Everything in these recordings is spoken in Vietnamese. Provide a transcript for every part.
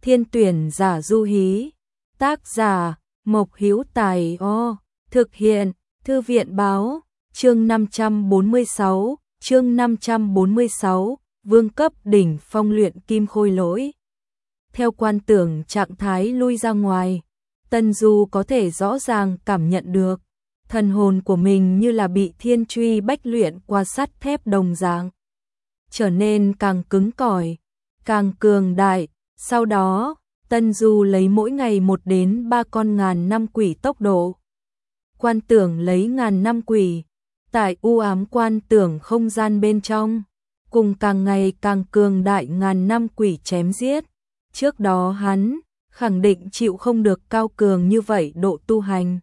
Thiên tuyển giả du hí. Tác giả Mộc Hữu Tài. Thực hiện Thư viện báo. Chương 546, vương cấp đỉnh phong luyện kim khôi lỗi. Theo quan tưởng trạng thái lui ra ngoài, Tân Du có thể rõ ràng cảm nhận được thần hồn của mình như là bị thiên truy bách luyện qua sắt thép đồng dạng, trở nên càng cứng cỏi, càng cường đại. Sau đó, Tân Du lấy mỗi ngày 1 đến 3 con ngàn năm quỷ tốc độ. Quan tưởng lấy ngàn năm quỷ, tại u ám quan tưởng không gian bên trong, cùng càng ngày càng cường đại ngàn năm quỷ chém giết. Trước đó hắn khẳng định chịu không được cao cường như vậy độ tu hành.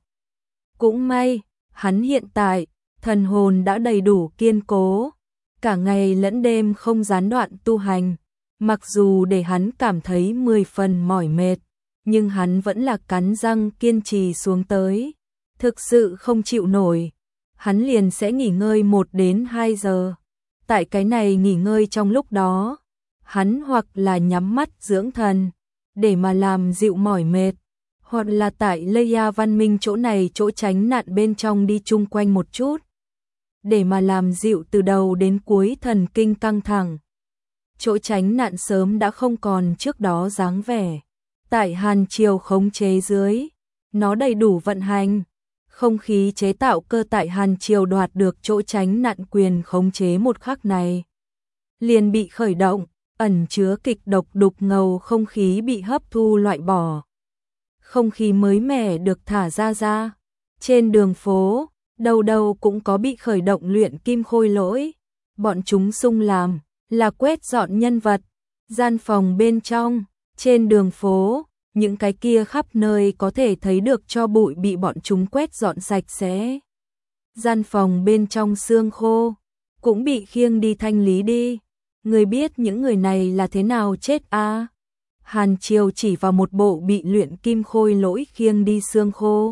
Cũng may, hắn hiện tại, thần hồn đã đầy đủ kiên cố, cả ngày lẫn đêm không gián đoạn tu hành. Mặc dù để hắn cảm thấy 10 phần mỏi mệt, nhưng hắn vẫn là cắn răng kiên trì xuống tới. Thực sự không chịu nổi, hắn liền sẽ nghỉ ngơi 1 đến 2 giờ. Tại cái này nghỉ ngơi trong lúc đó, hắn hoặc là nhắm mắt dưỡng thần, để mà làm dịu mỏi mệt, hoặc là tại Leia văn minh chỗ này chỗ tránh nạn bên trong đi chung quanh một chút, để mà làm dịu từ đầu đến cuối thần kinh căng thẳng. Chỗ tránh nạn sớm đã không còn trước đó dáng vẻ. Tại Hàn Triều khống chế dưới, nó đầy đủ vận hành. Không khí chế tạo cơ tại Hàn Triều đoạt được chỗ tránh nạn quyền khống chế một khắc này, liền bị khởi động, ẩn chứa kịch độc đục ngầu không khí bị hấp thu loại bỏ. Không khí mới mẻ được thả ra. Trên đường phố, đầu đầu cũng có bị khởi động luyện kim khôi lỗi. Bọn chúng sung làm là quét dọn nhân vật, gian phòng bên trong, trên đường phố, những cái kia khắp nơi có thể thấy được cho bụi bị bọn chúng quét dọn sạch sẽ. Gian phòng bên trong xương khô, cũng bị khiêng đi thanh lý đi. Người biết những người này là thế nào chết à? Hàn Triều chỉ vào một bộ bị luyện kim khôi lỗi khiêng đi xương khô.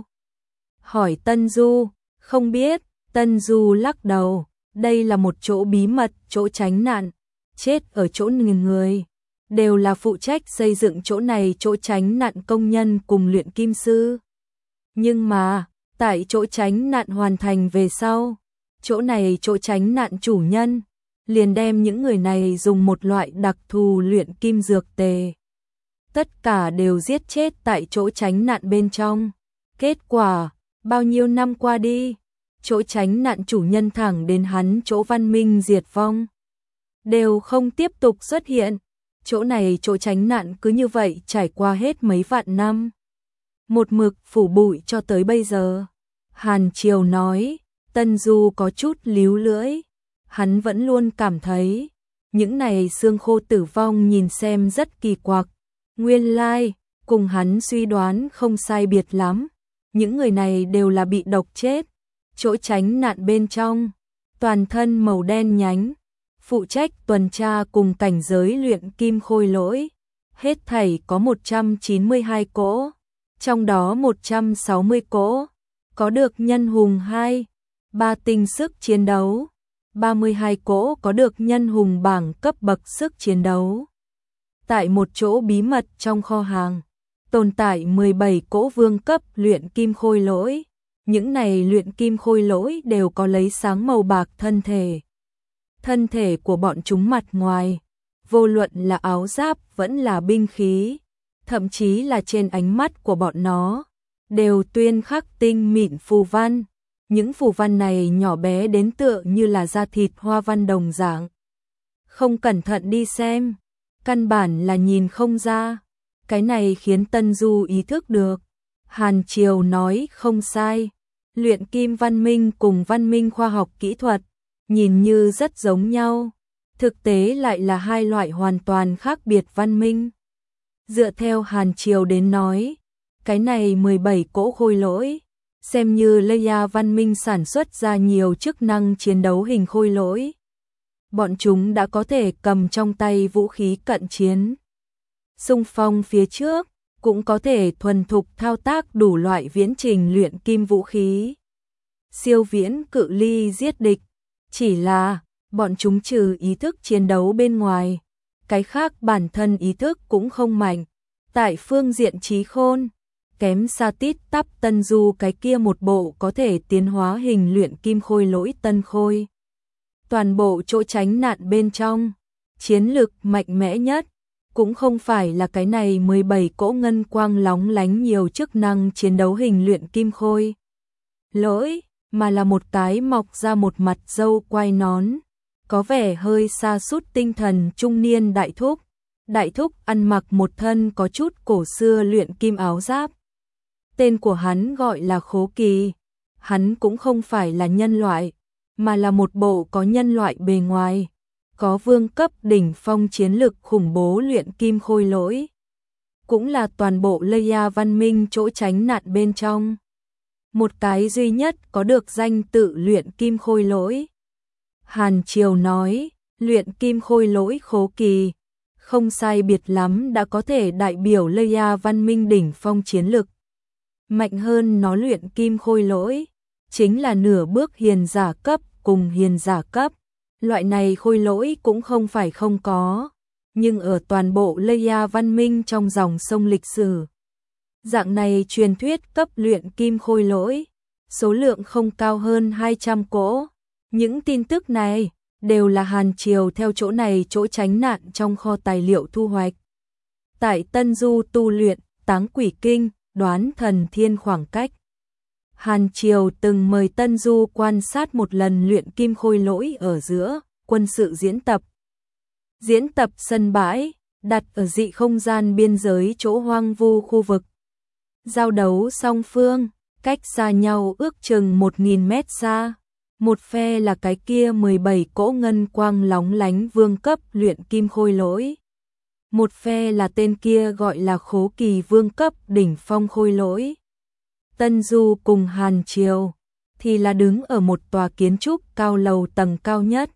Hỏi Tân Du, không biết. Tân Du lắc đầu, đây là một chỗ bí mật, chỗ tránh nạn. Chết ở chỗ người, đều là phụ trách xây dựng chỗ này chỗ tránh nạn công nhân cùng luyện kim sư. Nhưng mà, tại chỗ tránh nạn hoàn thành về sau, chỗ này chỗ tránh nạn chủ nhân, liền đem những người này dùng một loại đặc thù luyện kim dược tề. Tất cả đều giết chết tại chỗ tránh nạn bên trong. Kết quả, bao nhiêu năm qua đi, chỗ tránh nạn chủ nhân thẳng đến hắn chỗ văn minh diệt vong, đều không tiếp tục xuất hiện. Chỗ này chỗ tránh nạn cứ như vậy trải qua hết mấy vạn năm, một mực phủ bụi cho tới bây giờ. Hàn Triều nói. Tân Du có chút líu lưỡi. Hắn vẫn luôn cảm thấy những này xương khô tử vong nhìn xem rất kỳ quặc. Nguyên lai, cùng hắn suy đoán không sai biệt lắm. Những người này đều là bị độc chết. Chỗ tránh nạn bên trong, toàn thân màu đen nhánh, phụ trách tuần tra cùng cảnh giới luyện kim khôi lỗi. Hết thảy có 192 cỗ, trong đó 160 cỗ có được nhân hùng 2, 3 tinh sức chiến đấu, 32 cỗ có được nhân hùng bảng cấp bậc sức chiến đấu. Tại một chỗ bí mật trong kho hàng, tồn tại 17 cỗ vương cấp luyện kim khôi lỗi. Những này luyện kim khôi lỗi đều có lấy sáng màu bạc thân thể. Thân thể của bọn chúng mặt ngoài, vô luận là áo giáp vẫn là binh khí, thậm chí là trên ánh mắt của bọn nó, đều tuyên khắc tinh mịn phù văn. Những phù văn này nhỏ bé đến tựa như là da thịt hoa văn đồng dạng. Không cẩn thận đi xem, căn bản là nhìn không ra. Cái này khiến Tân Du ý thức được. Hàn Triều nói không sai. Luyện kim văn minh cùng văn minh khoa học kỹ thuật, nhìn như rất giống nhau, thực tế lại là hai loại hoàn toàn khác biệt văn minh. Dựa theo Hàn Triều đến nói, cái này 17 cỗ khôi lỗi, xem như Leia văn minh sản xuất ra nhiều chức năng chiến đấu hình khôi lỗi. Bọn chúng đã có thể cầm trong tay vũ khí cận chiến, xung phong phía trước, cũng có thể thuần thục thao tác đủ loại viễn trình luyện kim vũ khí. Siêu viễn cự ly giết địch, chỉ là bọn chúng trừ ý thức chiến đấu bên ngoài, cái khác bản thân ý thức cũng không mạnh, Tại phương diện trí khôn, kém xa tít tắp Tân Du cái kia một bộ có thể tiến hóa hình luyện kim khôi lỗi tân khôi. Toàn bộ chỗ tránh nạn bên trong, chiến lực mạnh mẽ nhất, cũng không phải là cái này 17 cỗ ngân quang lóng lánh nhiều chức năng chiến đấu hình luyện kim khôi lỗi, mà là một cái mọc ra một mặt râu quai nón, có vẻ hơi sa sút tinh thần trung niên đại thúc. Đại thúc ăn mặc một thân có chút cổ xưa luyện kim áo giáp. Tên của hắn gọi là Khố Kỳ. Hắn cũng không phải là nhân loại, mà là một bộ có nhân loại bề ngoài, có vương cấp đỉnh phong chiến lực khủng bố luyện kim khôi lỗi. Cũng là toàn bộ Leia văn minh chỗ tránh nạn bên trong. Một cái duy nhất có được danh tự luyện kim khôi lỗi. Hàn Triều nói, luyện kim khôi lỗi Khố Kỳ, không sai biệt lắm đã có thể đại biểu Leia văn minh đỉnh phong chiến lực. Mạnh hơn nó luyện kim khôi lỗi, chính là nửa bước hiền giả cấp cùng hiền giả cấp. Loại này khôi lỗi cũng không phải không có, nhưng ở toàn bộ Leia văn minh trong dòng sông lịch sử, dạng này truyền thuyết cấp luyện kim khôi lỗi, số lượng không cao hơn 200 cỗ. Những tin tức này đều là Hàn Triều theo chỗ này chỗ tránh nạn trong kho tài liệu thu hoạch. Tại Tân Du tu luyện Táng Quỷ Kinh, đoán thần thiên khoảng cách. Hàn Triều từng mời Tân Du quan sát một lần luyện kim khôi lỗi ở giữa quân sự diễn tập. Diễn tập sân bãi, đặt ở dị không gian biên giới chỗ hoang vu khu vực. Giao đấu song phương, cách xa nhau ước chừng 1000 mét xa. Một phe là cái kia 17 cỗ ngân quang lóng lánh vương cấp luyện kim khôi lỗi. Một phe là tên kia gọi là Khố Kỳ vương cấp đỉnh phong khôi lỗi. Tân Du cùng Hàn Triều thì là đứng ở một tòa kiến trúc cao lầu tầng cao nhất.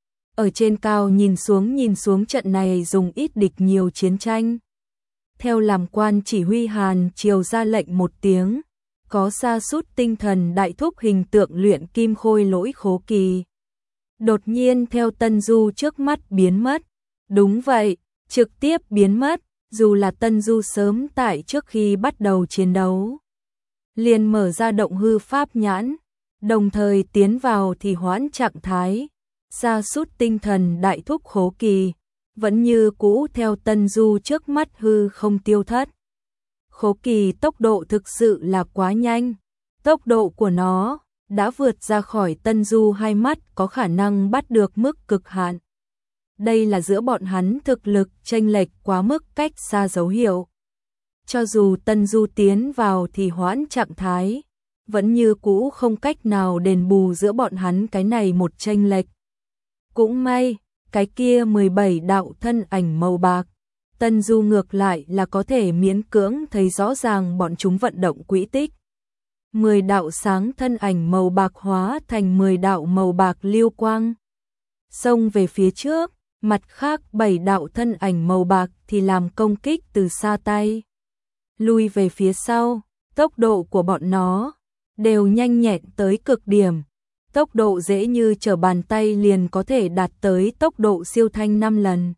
Ở trên cao nhìn xuống trận này dùng ít địch nhiều chiến tranh. Theo làm quan chỉ huy Hàn Triều ra lệnh một tiếng, có sa sút tinh thần đại thúc hình tượng luyện kim khôi lỗi Khố Kỳ. Đột nhiên theo Tân Du trước mắt biến mất. Đúng vậy, trực tiếp biến mất, dù là Tân Du sớm tại trước khi bắt đầu chiến đấu. Liền mở ra động hư pháp nhãn, đồng thời tiến vào thì hoãn trạng thái. Sa sút tinh thần đại thúc Khố Kỳ, vẫn như cũ theo Tân Du trước mắt hư không tiêu thất. Khố Kỳ tốc độ thực sự là quá nhanh, tốc độ của nó đã vượt ra khỏi Tân Du hai mắt có khả năng bắt được mức cực hạn. Đây là giữa bọn hắn thực lực chênh lệch quá mức cách xa dấu hiệu. Cho dù Tân Du tiến vào thì hoãn trạng thái, vẫn như cũ không cách nào đền bù giữa bọn hắn cái này một chênh lệch. Cũng may, cái kia 17 đạo thân ảnh màu bạc, Tân Du ngược lại là có thể miễn cưỡng thấy rõ ràng bọn chúng vận động quỹ tích. 10 đạo sáng thân ảnh màu bạc hóa thành 10 đạo màu bạc lưu quang. Xông về phía trước, mặt khác 7 đạo thân ảnh màu bạc thì làm công kích từ xa tay. Lui về phía sau, tốc độ của bọn nó đều nhanh nhẹn tới cực điểm. Tốc độ dễ như trở bàn tay liền có thể đạt tới tốc độ siêu thanh 5 lần,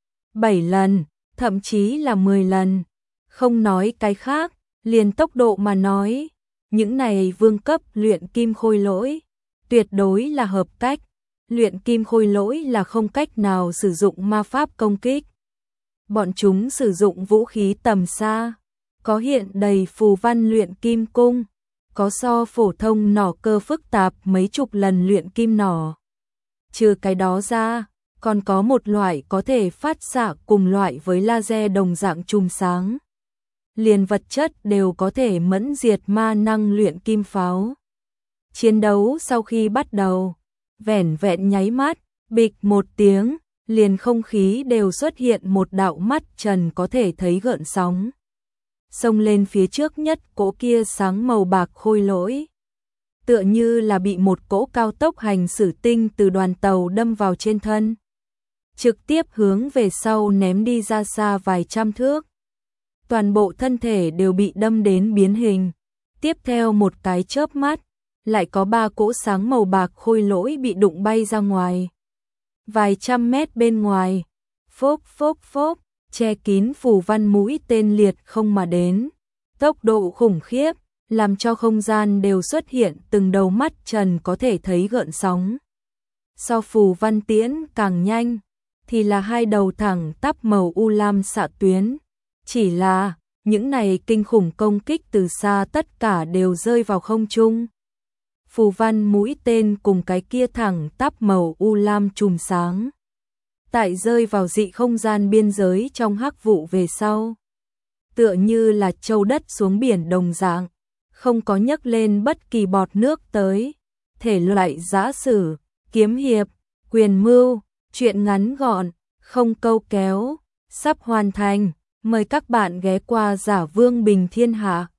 7 lần, thậm chí là 10 lần. Không nói cái khác, liền tốc độ mà nói, những này vương cấp luyện kim khôi lỗi, tuyệt đối là hợp cách. Luyện kim khôi lỗi là không cách nào sử dụng ma pháp công kích. Bọn chúng sử dụng vũ khí tầm xa, có hiện đầy phù văn luyện kim cung, có so phổ thông nỏ cơ phức tạp mấy chục lần luyện kim nỏ. Trừ cái đó ra, còn có một loại có thể phát xạ cùng loại với laser đồng dạng chùm sáng. Liền vật chất đều có thể mẫn diệt ma năng luyện kim pháo. Chiến đấu sau khi bắt đầu, vẻn vẹn nháy mắt, bịch một tiếng, liền không khí đều xuất hiện một đạo mắt trần có thể thấy gợn sóng. Xông lên phía trước nhất cỗ kia sáng màu bạc khôi lỗi. Tựa như là bị một cỗ cao tốc hành xử tinh từ đoàn tàu đâm vào trên thân. Trực tiếp hướng về sau ném đi ra xa vài trăm thước. Toàn bộ thân thể đều bị đâm đến biến hình. Tiếp theo một cái chớp mắt, lại có 3 cỗ sáng màu bạc khôi lỗi bị đụng bay ra ngoài. Vài trăm mét bên ngoài, phốc phốc phốc, che kín phù văn mũi tên liệt không mà đến. Tốc độ khủng khiếp, làm cho không gian đều xuất hiện từng đầu mắt trần có thể thấy gợn sóng. So phù văn tiễn càng nhanh, thì là hai đầu thẳng tắp màu u lam xạ tuyến. Chỉ là, những này kinh khủng công kích từ xa tất cả đều rơi vào không trung. Phù văn mũi tên cùng cái kia thẳng tắp màu u lam chùm sáng. Tại rơi vào dị không gian biên giới trong hắc vụ về sau. Tựa như là châu đất xuống biển đồng dạng, không có nhấc lên bất kỳ bọt nước tới. Thể loại giã sử, kiếm hiệp, quyền mưu, truyện ngắn gọn, không câu kéo, sắp hoàn thành. Mời các bạn ghé qua Giả Vương Bình Thiên Hạ.